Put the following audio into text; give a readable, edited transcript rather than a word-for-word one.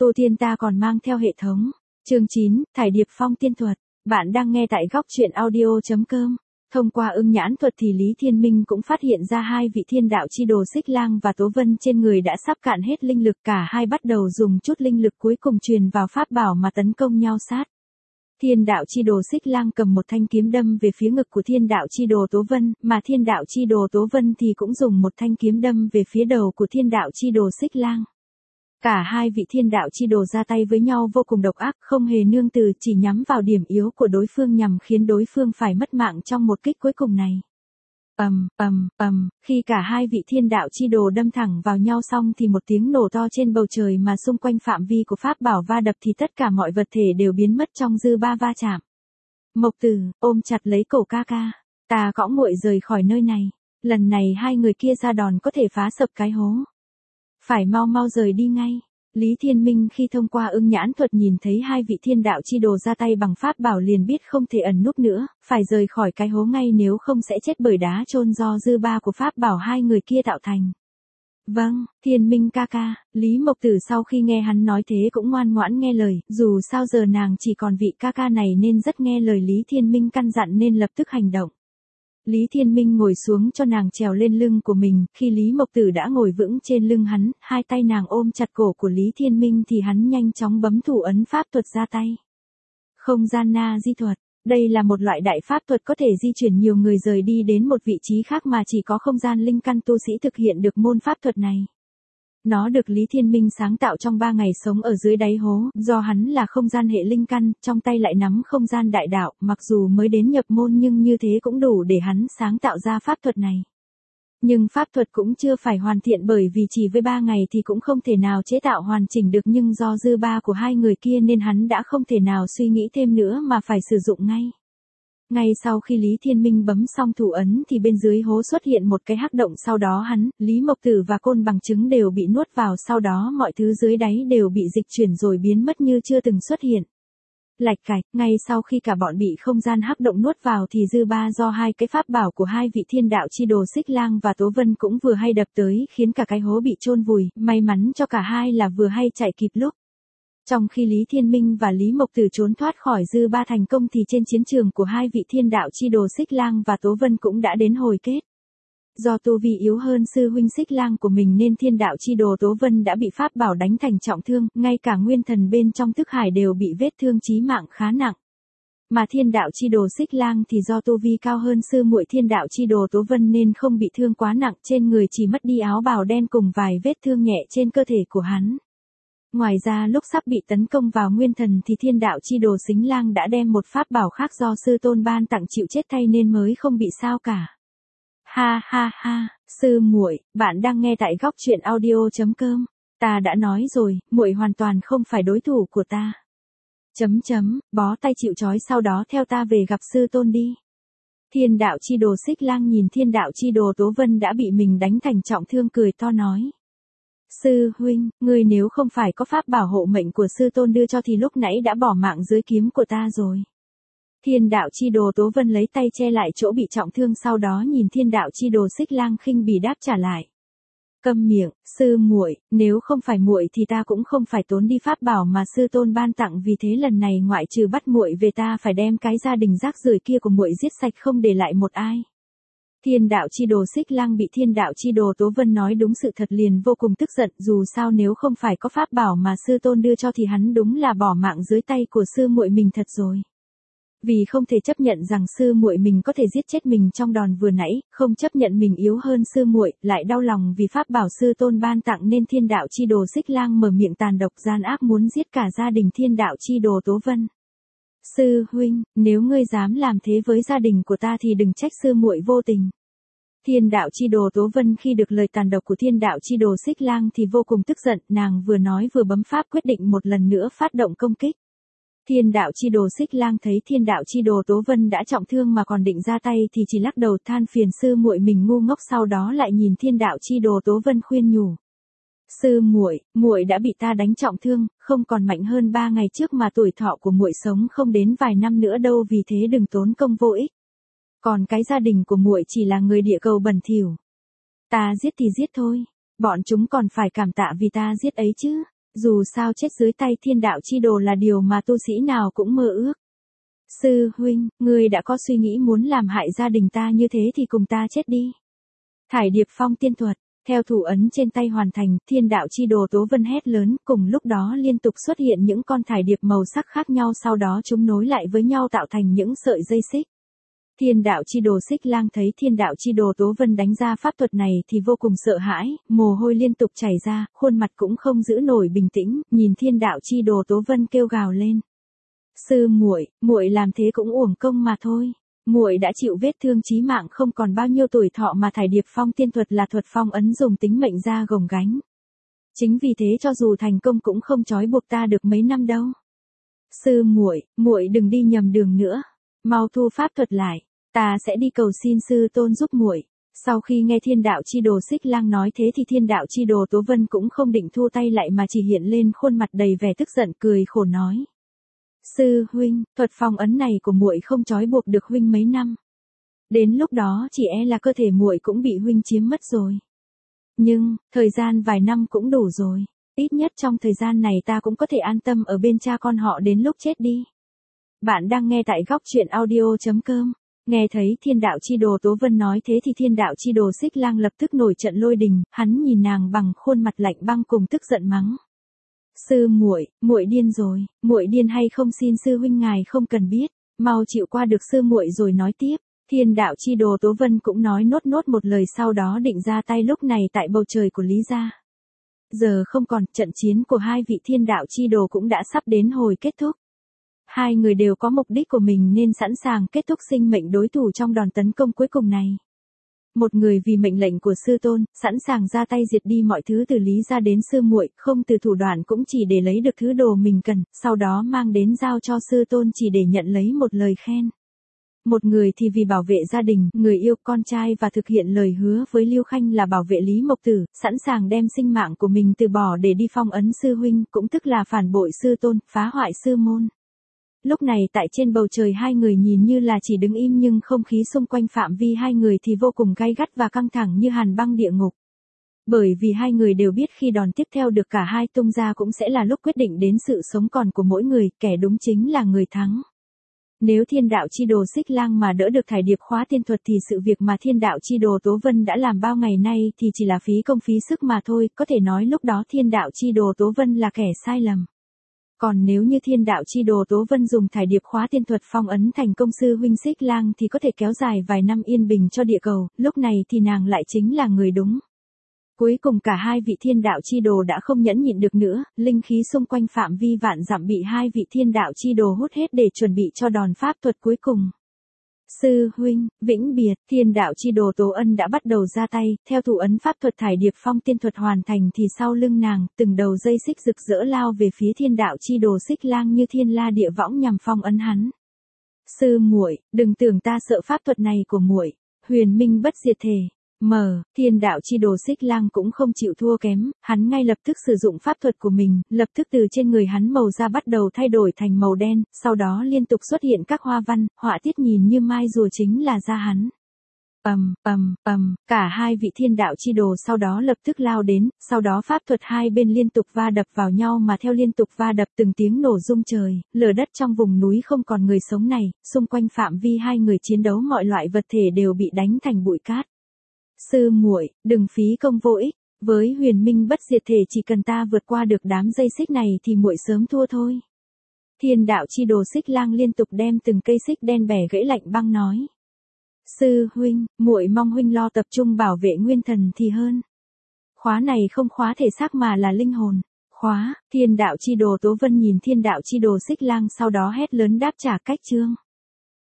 Tô Thiên ta còn mang theo hệ thống. Chương 9, Thải Điệp Phong tiên thuật. Bạn đang nghe tại góc truyện audio.com. Thông qua ưng nhãn thuật thì Lý Thiên Minh cũng phát hiện ra hai vị thiên đạo chi đồ Xích Lang và Tố Vân trên người đã sắp cạn hết linh lực, cả hai bắt đầu dùng chút linh lực cuối cùng truyền vào pháp bảo mà tấn công nhau sát. Thiên đạo chi đồ Xích Lang cầm một thanh kiếm đâm về phía ngực của thiên đạo chi đồ Tố Vân, mà thiên đạo chi đồ Tố Vân thì cũng dùng một thanh kiếm đâm về phía đầu của thiên đạo chi đồ Xích Lang. Cả hai vị thiên đạo chi đồ ra tay với nhau vô cùng độc ác, không hề nương từ, chỉ nhắm vào điểm yếu của đối phương nhằm khiến đối phương phải mất mạng trong một kích cuối cùng này. Khi cả hai vị thiên đạo chi đồ đâm thẳng vào nhau xong thì một tiếng nổ to trên bầu trời, mà xung quanh phạm vi của pháp bảo va đập thì tất cả mọi vật thể đều biến mất trong dư ba va chạm. Mộc Tử, ôm chặt lấy cổ ca ca, ta cõng muội rời khỏi nơi này, lần này hai người kia ra đòn có thể phá sập cái hố. Phải mau rời đi ngay. Lý Thiên Minh khi thông qua ưng nhãn thuật nhìn thấy hai vị thiên đạo chi đồ ra tay bằng pháp bảo liền biết không thể ẩn núp nữa, phải rời khỏi cái hố ngay nếu không sẽ chết bởi đá chôn do dư ba của pháp bảo hai người kia tạo thành. Vâng, Thiên Minh ca ca. Lý Mộc Tử sau khi nghe hắn nói thế cũng ngoan ngoãn nghe lời, dù sao giờ nàng chỉ còn vị ca ca này nên rất nghe lời Lý Thiên Minh căn dặn nên lập tức hành động. Lý Thiên Minh ngồi xuống cho nàng trèo lên lưng của mình, khi Lý Mộc Tử đã ngồi vững trên lưng hắn, hai tay nàng ôm chặt cổ của Lý Thiên Minh thì hắn nhanh chóng bấm thủ ấn pháp thuật ra tay. Không gian na di thuật, đây là một loại đại pháp thuật có thể di chuyển nhiều người rời đi đến một vị trí khác mà chỉ có không gian linh căn tu sĩ thực hiện được môn pháp thuật này. Nó được Lý Thiên Minh sáng tạo trong 3 ngày sống ở dưới đáy hố, do hắn là không gian hệ linh căn, trong tay lại nắm không gian đại đạo, mặc dù mới đến nhập môn nhưng như thế cũng đủ để hắn sáng tạo ra pháp thuật này. Nhưng pháp thuật cũng chưa phải hoàn thiện bởi vì chỉ với 3 ngày thì cũng không thể nào chế tạo hoàn chỉnh được, nhưng do dư ba của hai người kia nên hắn đã không thể nào suy nghĩ thêm nữa mà phải sử dụng ngay. Ngay sau khi Lý Thiên Minh bấm xong thủ ấn thì bên dưới hố xuất hiện một cái hắc động, sau đó hắn, Lý Mộc Tử và Côn Bằng Chứng đều bị nuốt vào, sau đó mọi thứ dưới đáy đều bị dịch chuyển rồi biến mất như chưa từng xuất hiện. Lạch cạch, ngay sau khi cả bọn bị không gian hắc động nuốt vào thì dư ba do hai cái pháp bảo của hai vị thiên đạo chi đồ Xích Lang và Tố Vân cũng vừa hay đập tới khiến cả cái hố bị chôn vùi, may mắn cho cả hai là vừa hay chạy kịp lúc. Trong khi Lý Thiên Minh và Lý Mộc Tử trốn thoát khỏi dư ba thành công thì trên chiến trường của hai vị thiên đạo chi đồ Xích Lang và Tố Vân cũng đã đến hồi kết. Do tu vi yếu hơn sư huynh Xích Lang của mình nên thiên đạo chi đồ Tố Vân đã bị pháp bảo đánh thành trọng thương, ngay cả nguyên thần bên trong thức hải đều bị vết thương chí mạng khá nặng. Mà thiên đạo chi đồ Xích Lang thì do tu vi cao hơn sư muội thiên đạo chi đồ Tố Vân nên không bị thương quá nặng, trên người chỉ mất đi áo bào đen cùng vài vết thương nhẹ trên cơ thể của hắn. Ngoài ra lúc sắp bị tấn công vào nguyên thần thì thiên đạo chi đồ Xích Lang đã đem một pháp bảo khác do sư tôn ban tặng chịu chết thay nên mới không bị sao cả. Ha, sư muội, bạn đang nghe tại góc truyện audio.com. Ta đã nói rồi, muội hoàn toàn không phải đối thủ của ta. Bó tay chịu trói, sau đó theo ta về gặp sư tôn đi. Thiên đạo chi đồ Xích Lang nhìn thiên đạo chi đồ Tố Vân đã bị mình đánh thành trọng thương cười to nói. Sư huynh, ngươi nếu không phải có pháp bảo hộ mệnh của sư tôn đưa cho thì lúc nãy đã bỏ mạng dưới kiếm của ta rồi. Thiên đạo chi đồ Tố Vân lấy tay che lại chỗ bị trọng thương, sau đó nhìn thiên đạo chi đồ Xích Lang khinh bỉ đáp trả lại. Câm miệng, sư muội, nếu không phải muội thì ta cũng không phải tốn đi pháp bảo mà sư tôn ban tặng, vì thế lần này ngoại trừ bắt muội về ta phải đem cái gia đình rác rưởi kia của muội giết sạch không để lại một ai. Thiên đạo chi đồ Xích Lang bị thiên đạo chi đồ Tố Vân nói đúng sự thật liền vô cùng tức giận, dù sao nếu không phải có pháp bảo mà sư tôn đưa cho thì hắn đúng là bỏ mạng dưới tay của sư muội mình thật rồi. Vì không thể chấp nhận rằng sư muội mình có thể giết chết mình trong đòn vừa nãy, không chấp nhận mình yếu hơn sư muội, lại đau lòng vì pháp bảo sư tôn ban tặng nên thiên đạo chi đồ Xích Lang mở miệng tàn độc gian ác muốn giết cả gia đình thiên đạo chi đồ Tố Vân. Sư huynh, nếu ngươi dám làm thế với gia đình của ta thì đừng trách sư muội vô tình. Thiên đạo chi đồ Tố Vân khi được lời tàn độc của thiên đạo chi đồ Xích Lang thì vô cùng tức giận, nàng vừa nói vừa bấm pháp quyết định một lần nữa phát động công kích. Thiên đạo chi đồ Xích Lang thấy thiên đạo chi đồ Tố Vân đã trọng thương mà còn định ra tay thì chỉ lắc đầu than phiền sư muội mình ngu ngốc, sau đó lại nhìn thiên đạo chi đồ Tố Vân khuyên nhủ. Sư muội, muội đã bị ta đánh trọng thương, không còn mạnh hơn 3 ngày trước mà tuổi thọ của muội sống không đến vài năm nữa đâu, vì thế đừng tốn công vô ích. Còn cái gia đình của muội chỉ là người địa cầu bẩn thỉu. Ta giết thì giết thôi, bọn chúng còn phải cảm tạ vì ta giết ấy chứ. Dù sao chết dưới tay thiên đạo chi đồ là điều mà tu sĩ nào cũng mơ ước. Sư huynh, ngươi đã có suy nghĩ muốn làm hại gia đình ta như thế thì cùng ta chết đi. Thải điệp phong tiên thuật, theo thủ ấn trên tay hoàn thành, thiên đạo chi đồ Tố Vân hét lớn, cùng lúc đó liên tục xuất hiện những con thải điệp màu sắc khác nhau, sau đó chúng nối lại với nhau tạo thành những sợi dây xích. Thiên đạo chi đồ Xích Lang thấy thiên đạo chi đồ Tố Vân đánh ra pháp thuật này thì vô cùng sợ hãi, mồ hôi liên tục chảy ra, khuôn mặt cũng không giữ nổi bình tĩnh, nhìn thiên đạo chi đồ Tố Vân kêu gào lên. Sư muội, muội làm thế cũng uổng công mà thôi. Muội đã chịu vết thương chí mạng không còn bao nhiêu tuổi thọ mà thải điệp phong tiên thuật là thuật phong ấn dùng tính mệnh ra gồng gánh. Chính vì thế cho dù thành công cũng không trói buộc ta được mấy năm đâu. Sư muội, muội đừng đi nhầm đường nữa, mau thu pháp thuật lại, ta sẽ đi cầu xin sư tôn giúp muội. Sau khi nghe thiên đạo chi đồ Xích Lang nói thế thì thiên đạo chi đồ Tố Vân cũng không định thu tay lại mà chỉ hiện lên khuôn mặt đầy vẻ tức giận cười khổ nói. Sư huynh, thuật phong ấn này của muội không trói buộc được huynh mấy năm. Đến lúc đó chỉ e là cơ thể muội cũng bị huynh chiếm mất rồi. Nhưng, thời gian vài năm cũng đủ rồi. Ít nhất trong thời gian này ta cũng có thể an tâm ở bên cha con họ đến lúc chết đi. Bạn đang nghe tại góc truyện audio.com. Nghe thấy thiên đạo chi đồ Tố Vân nói thế thì thiên đạo chi đồ Xích Lang lập tức nổi trận lôi đình, hắn nhìn nàng bằng khuôn mặt lạnh băng cùng tức giận mắng. Sư muội, muội điên rồi, muội điên hay không xin sư huynh ngài không cần biết, mau chịu qua được sư muội rồi nói tiếp. Thiên đạo chi đồ Tố Vân cũng nói nốt một lời sau đó định ra tay lúc này tại bầu trời của Lý gia. Giờ không còn, trận chiến của hai vị thiên đạo chi đồ cũng đã sắp đến hồi kết thúc. Hai người đều có mục đích của mình nên sẵn sàng kết thúc sinh mệnh đối thủ trong đòn tấn công cuối cùng này. Một người vì mệnh lệnh của sư tôn, sẵn sàng ra tay diệt đi mọi thứ từ Lý gia đến sư muội, không từ thủ đoạn cũng chỉ để lấy được thứ đồ mình cần, sau đó mang đến giao cho sư tôn chỉ để nhận lấy một lời khen. Một người thì vì bảo vệ gia đình, người yêu, con trai và thực hiện lời hứa với Lưu Khanh là bảo vệ Lý Mộc Tử, sẵn sàng đem sinh mạng của mình từ bỏ để đi phong ấn sư huynh, cũng tức là phản bội sư tôn, phá hoại sư môn. Lúc này tại trên bầu trời hai người nhìn như là chỉ đứng im nhưng không khí xung quanh phạm vi hai người thì vô cùng gay gắt và căng thẳng như hàn băng địa ngục. Bởi vì hai người đều biết khi đòn tiếp theo được cả hai tung ra cũng sẽ là lúc quyết định đến sự sống còn của mỗi người, kẻ đúng chính là người thắng. Nếu thiên đạo chi đồ Xích Lang mà đỡ được thải điệp khóa tiên thuật thì sự việc mà thiên đạo chi đồ Tố Vân đã làm bao ngày nay thì chỉ là phí công phí sức mà thôi, có thể nói lúc đó thiên đạo chi đồ Tố Vân là kẻ sai lầm. Còn nếu như thiên đạo chi đồ Tố Vân dùng thải điệp khóa tiên thuật phong ấn thành công sư huynh Xích Lang thì có thể kéo dài vài năm yên bình cho địa cầu, lúc này thì nàng lại chính là người đúng. Cuối cùng cả hai vị thiên đạo chi đồ đã không nhẫn nhịn được nữa, linh khí xung quanh phạm vi vạn dặm bị hai vị thiên đạo chi đồ hút hết để chuẩn bị cho đòn pháp thuật cuối cùng. Sư huynh, vĩnh biệt, thiên đạo chi đồ Tố Ân đã bắt đầu ra tay, theo thủ ấn pháp thuật thải điệp phong tiên thuật hoàn thành thì sau lưng nàng, từng đầu dây xích rực rỡ lao về phía thiên đạo chi đồ Xích Lang như thiên la địa võng nhằm phong ấn hắn. Sư muội, đừng tưởng ta sợ pháp thuật này của muội, huyền minh bất diệt thể. Thiên đạo chi đồ Xích Lang cũng không chịu thua kém, hắn ngay lập tức sử dụng pháp thuật của mình, lập tức từ trên người hắn màu da bắt đầu thay đổi thành màu đen, sau đó liên tục xuất hiện các hoa văn, họa tiết nhìn như mai rùa chính là da hắn. Cả hai vị thiên đạo chi đồ sau đó lập tức lao đến, sau đó pháp thuật hai bên liên tục va đập vào nhau mà theo liên tục va đập từng tiếng nổ rung trời, lở đất trong vùng núi không còn người sống này, xung quanh phạm vi hai người chiến đấu mọi loại vật thể đều bị đánh thành bụi cát. Sư muội, đừng phí công vô ích, với huyền minh bất diệt thể chỉ cần ta vượt qua được đám dây xích này thì muội sớm thua thôi. Thiên đạo chi đồ Xích Lang liên tục đem từng cây xích đen bẻ gãy lạnh băng nói. Sư huynh, muội mong huynh lo tập trung bảo vệ nguyên thần thì hơn. Khóa này không khóa thể xác mà là linh hồn. Khóa, thiên đạo chi đồ Tố Vân nhìn thiên đạo chi đồ Xích Lang sau đó hét lớn đáp trả cách chương.